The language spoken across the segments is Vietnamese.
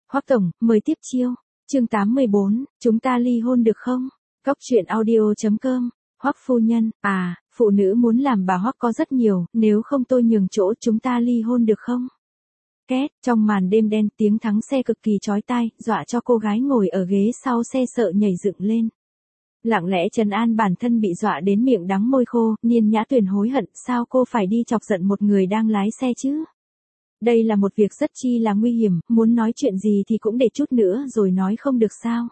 Hoắc tổng, mời tiếp chiêu. Chương 84, chúng ta ly hôn được không? Cóc truyện audio.com. Hoắc phu nhân, phụ nữ muốn làm bà Hoắc có rất nhiều, nếu không tôi nhường chỗ chúng ta ly hôn được không? Két, trong màn đêm đen tiếng thắng xe cực kỳ chói tai, dọa cho cô gái ngồi ở ghế sau xe sợ nhảy dựng lên. Lặng lẽ trấn an bản thân bị dọa đến miệng đắng môi khô, Niên Nhã Tuyền hối hận sao cô phải đi chọc giận một người đang lái xe chứ? Đây là một việc rất chi là nguy hiểm, muốn nói chuyện gì thì cũng để chút nữa rồi nói không được sao?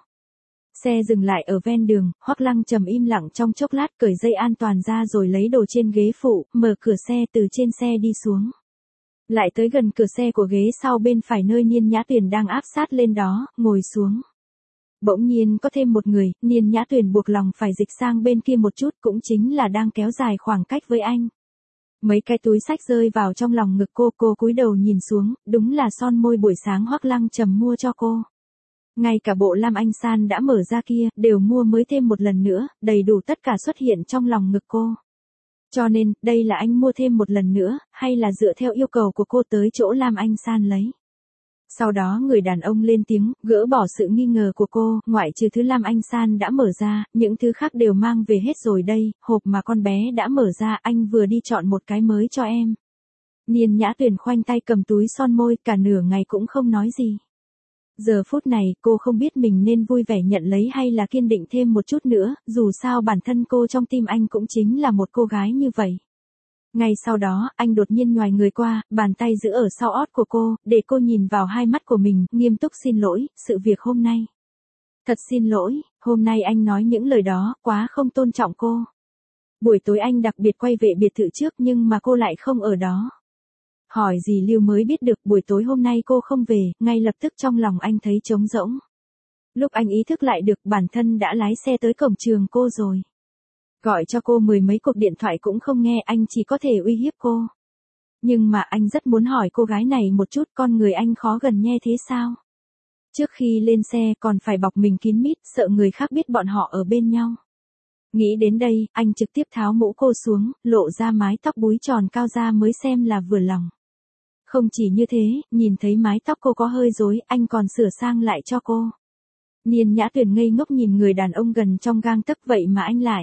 Xe dừng lại ở ven đường, Hoắc Lăng Trầm im lặng trong chốc lát cởi dây an toàn ra rồi lấy đồ trên ghế phụ, mở cửa xe từ trên xe đi xuống. Lại tới gần cửa xe của ghế sau bên phải nơi Niên Nhã Tuyền đang áp sát lên đó, ngồi xuống. Bỗng nhiên có thêm một người, Niên Nhã Tuyền buộc lòng phải dịch sang bên kia một chút cũng chính là đang kéo dài khoảng cách với anh. Mấy cái túi xách rơi vào trong lòng ngực cô cúi đầu nhìn xuống, đúng là son môi buổi sáng Hoắc Lăng Trầm mua cho cô. Ngay cả bộ Lam Anh San đã mở ra kia, đều mua mới thêm một lần nữa, đầy đủ tất cả xuất hiện trong lòng ngực cô. Cho nên, đây là anh mua thêm một lần nữa, hay là dựa theo yêu cầu của cô tới chỗ Lam Anh San lấy. Sau đó người đàn ông lên tiếng, gỡ bỏ sự nghi ngờ của cô, ngoại trừ thứ Lam Anh San đã mở ra, những thứ khác đều mang về hết rồi đây, hộp mà con bé đã mở ra anh vừa đi chọn một cái mới cho em. Niên Nhã Tuyền khoanh tay cầm túi son môi cả nửa ngày cũng không nói gì. Giờ phút này cô không biết mình nên vui vẻ nhận lấy hay là kiên định thêm một chút nữa, dù sao bản thân cô trong tim anh cũng chính là một cô gái như vậy. Ngay sau đó, anh đột nhiên nhoài người qua, bàn tay giữ ở sau ót của cô, để cô nhìn vào hai mắt của mình, nghiêm túc xin lỗi, sự việc hôm nay. Thật xin lỗi, hôm nay anh nói những lời đó, quá không tôn trọng cô. Buổi tối anh đặc biệt quay về biệt thự trước nhưng mà cô lại không ở đó. Hỏi gì Lưu mới biết được buổi tối hôm nay cô không về, ngay lập tức trong lòng anh thấy trống rỗng. Lúc anh ý thức lại được bản thân đã lái xe tới cổng trường cô rồi. Gọi cho cô mười mấy cuộc điện thoại cũng không nghe, anh chỉ có thể uy hiếp cô. Nhưng mà anh rất muốn hỏi cô gái này một chút, con người anh khó gần nghe thế sao? Trước khi lên xe còn phải bọc mình kín mít, sợ người khác biết bọn họ ở bên nhau. Nghĩ đến đây, anh trực tiếp tháo mũ cô xuống, lộ ra mái tóc búi tròn cao ra mới xem là vừa lòng. Không chỉ như thế, nhìn thấy mái tóc cô có hơi rối, anh còn sửa sang lại cho cô. Niên Nhã Tuyền ngây ngốc nhìn người đàn ông gần trong gang tấc vậy mà anh lại.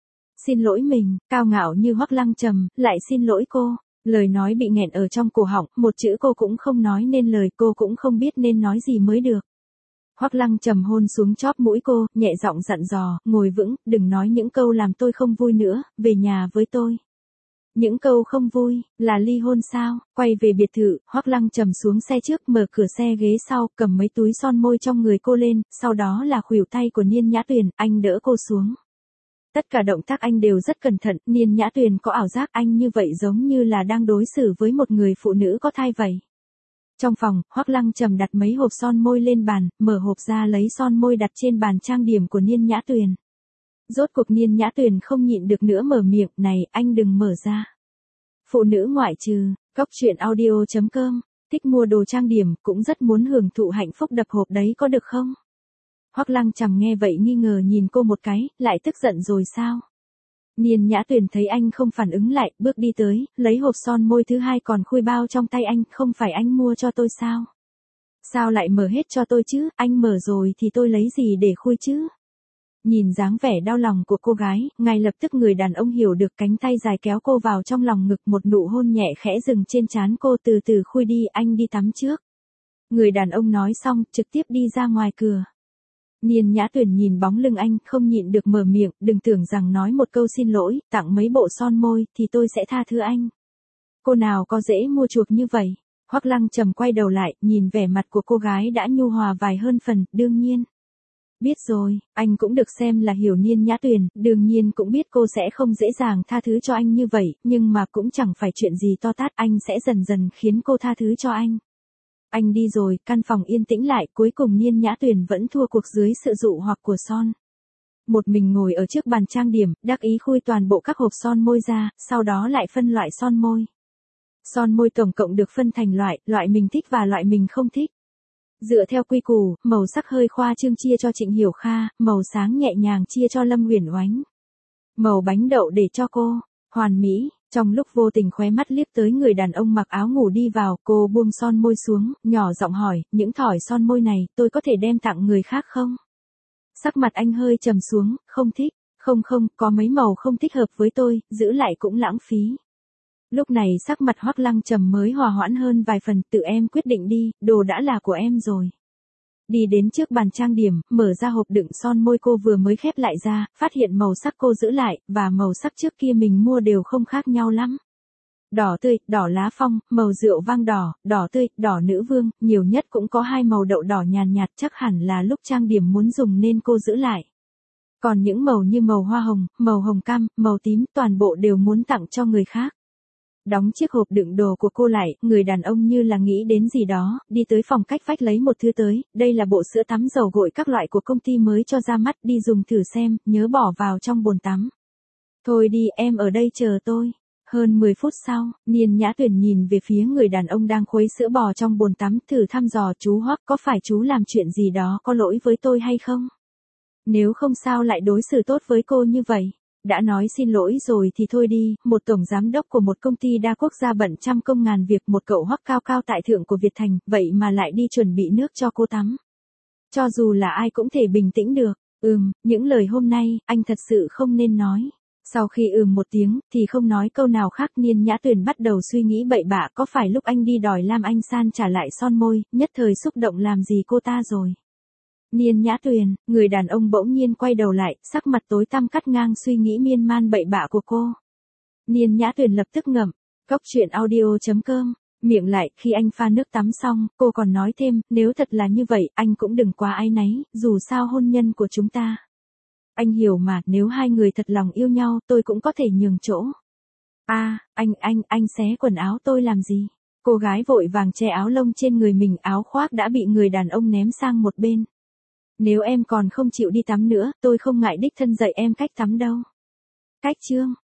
Xin lỗi mình, cao ngạo như Hoắc Lăng Trầm, lại xin lỗi cô. Lời nói bị nghẹn ở trong cổ họng, một chữ cô cũng không nói nên lời, cô cũng không biết nên nói gì mới được. Hoắc Lăng Trầm hôn xuống chóp mũi cô, nhẹ giọng dặn dò, ngồi vững, đừng nói những câu làm tôi không vui nữa, về nhà với tôi. Những câu không vui, là ly hôn sao? Quay về biệt thự, Hoắc Lăng Trầm xuống xe trước, mở cửa xe ghế sau, cầm mấy túi son môi trong người cô lên, sau đó là khuỷu tay của Niên Nhã Tuyền, anh đỡ cô xuống. Tất cả động tác anh đều rất cẩn thận, Niên Nhã Tuyền có ảo giác anh như vậy giống như là đang đối xử với một người phụ nữ có thai vậy. Trong phòng, Hoắc Lăng Trầm đặt mấy hộp son môi lên bàn, mở hộp ra lấy son môi đặt trên bàn trang điểm của Niên Nhã Tuyền. Rốt cuộc Niên Nhã Tuyền không nhịn được nữa mở miệng, này, anh đừng mở ra. Phụ nữ ngoại trừ, Cóc truyện audio.com, thích mua đồ trang điểm, cũng rất muốn hưởng thụ hạnh phúc đập hộp đấy có được không? Hoắc Lăng Trầm nghe vậy nghi ngờ nhìn cô một cái, lại tức giận rồi sao? Niên Nhã Tuyền thấy anh không phản ứng lại, bước đi tới, lấy hộp son môi thứ hai còn khui bao trong tay anh, không phải anh mua cho tôi sao? Sao lại mở hết cho tôi chứ, anh mở rồi thì tôi lấy gì để khui chứ? Nhìn dáng vẻ đau lòng của cô gái, ngay lập tức người đàn ông hiểu được, cánh tay dài kéo cô vào trong lòng ngực, một nụ hôn nhẹ khẽ dừng trên trán cô, từ từ khui đi, anh đi tắm trước. Người đàn ông nói xong, trực tiếp đi ra ngoài cửa. Niên Nhã Tuyền nhìn bóng lưng anh, không nhịn được mở miệng, đừng tưởng rằng nói một câu xin lỗi, tặng mấy bộ son môi, thì tôi sẽ tha thứ anh. Cô nào có dễ mua chuộc như vậy. Hoắc Lăng Trầm quay đầu lại, nhìn vẻ mặt của cô gái đã nhu hòa vài hơn phần, đương nhiên. Biết rồi, anh cũng được xem là hiểu Niên Nhã Tuyền, đương nhiên cũng biết cô sẽ không dễ dàng tha thứ cho anh như vậy, nhưng mà cũng chẳng phải chuyện gì to tát, anh sẽ dần dần khiến cô tha thứ cho anh. Anh đi rồi, căn phòng yên tĩnh lại, cuối cùng Niên Nhã Tuyền vẫn thua cuộc dưới sự dụ hoặc của son. Một mình ngồi ở trước bàn trang điểm, đắc ý khui toàn bộ các hộp son môi ra, sau đó lại phân loại son môi. Son môi tổng cộng được phân thành loại mình thích và loại mình không thích. Dựa theo quy củ, màu sắc hơi khoa trương chia cho Trịnh Hiểu Kha, màu sáng nhẹ nhàng chia cho Lâm Uyển Oánh. Màu bánh đậu để cho cô, Hoàn Mỹ, Trong lúc vô tình khóe mắt liếc tới người đàn ông mặc áo ngủ đi vào, cô buông son môi xuống, nhỏ giọng hỏi, những thỏi son môi này, tôi có thể đem tặng người khác không? Sắc mặt anh hơi trầm xuống, không thích, không, có mấy màu không thích hợp với tôi, giữ lại cũng lãng phí. Lúc này sắc mặt Hoắc Lăng Trầm mới hòa hoãn hơn vài phần, tự em quyết định đi, đồ đã là của em rồi. Đi đến trước bàn trang điểm, mở ra hộp đựng son môi cô vừa mới khép lại ra, phát hiện màu sắc cô giữ lại, và màu sắc trước kia mình mua đều không khác nhau lắm. Đỏ tươi, đỏ lá phong, màu rượu vang đỏ, đỏ tươi, đỏ nữ vương, nhiều nhất cũng có 2 màu đậu đỏ nhàn nhạt, chắc hẳn là lúc trang điểm muốn dùng nên cô giữ lại. Còn những màu như màu hoa hồng, màu hồng cam, màu tím, toàn bộ đều muốn tặng cho người khác. Đóng chiếc hộp đựng đồ của cô lại, người đàn ông như là nghĩ đến gì đó, đi tới phòng cách vách lấy một thứ tới, đây là bộ sữa tắm dầu gội các loại của công ty mới cho ra mắt, đi dùng thử xem, nhớ bỏ vào trong bồn tắm. Thôi đi, em ở đây chờ tôi. Hơn 10 phút sau, Niên Nhã Tuyển nhìn về phía người đàn ông đang khuấy sữa bò trong bồn tắm, thử thăm dò, chú Hoắc, có phải chú làm chuyện gì đó có lỗi với tôi hay không? Nếu không sao lại đối xử tốt với cô như vậy? Đã nói xin lỗi rồi thì thôi đi, một tổng giám đốc của một công ty đa quốc gia bận trăm công ngàn việc, một cậu Hoắc cao cao tại thượng của Việt Thành, vậy mà lại đi chuẩn bị nước cho cô tắm. Cho dù là ai cũng thể bình tĩnh được. Những lời hôm nay, anh thật sự không nên nói. Sau khi một tiếng, thì không nói câu nào khác. Niên Nhã Tuyển bắt đầu suy nghĩ bậy bạ, có phải lúc anh đi đòi Lam Anh San trả lại son môi, nhất thời xúc động làm gì cô ta rồi. Niên Nhã Tuyển, người đàn ông bỗng nhiên quay đầu lại, sắc mặt tối tăm cắt ngang suy nghĩ miên man bậy bạ của cô. Niên Nhã Tuyển lập tức ngậm. Cốc truyện audio.com, miệng lại, khi anh pha nước tắm xong, cô còn nói thêm, nếu thật là như vậy, anh cũng đừng quá áy náy, dù sao hôn nhân của chúng ta. Anh hiểu mà, nếu hai người thật lòng yêu nhau, tôi cũng có thể nhường chỗ. Anh xé quần áo tôi làm gì? Cô gái vội vàng che áo lông trên người mình, áo khoác đã bị người đàn ông ném sang một bên. Nếu em còn không chịu đi tắm nữa, tôi không ngại đích thân dạy em cách tắm đâu. Cách chương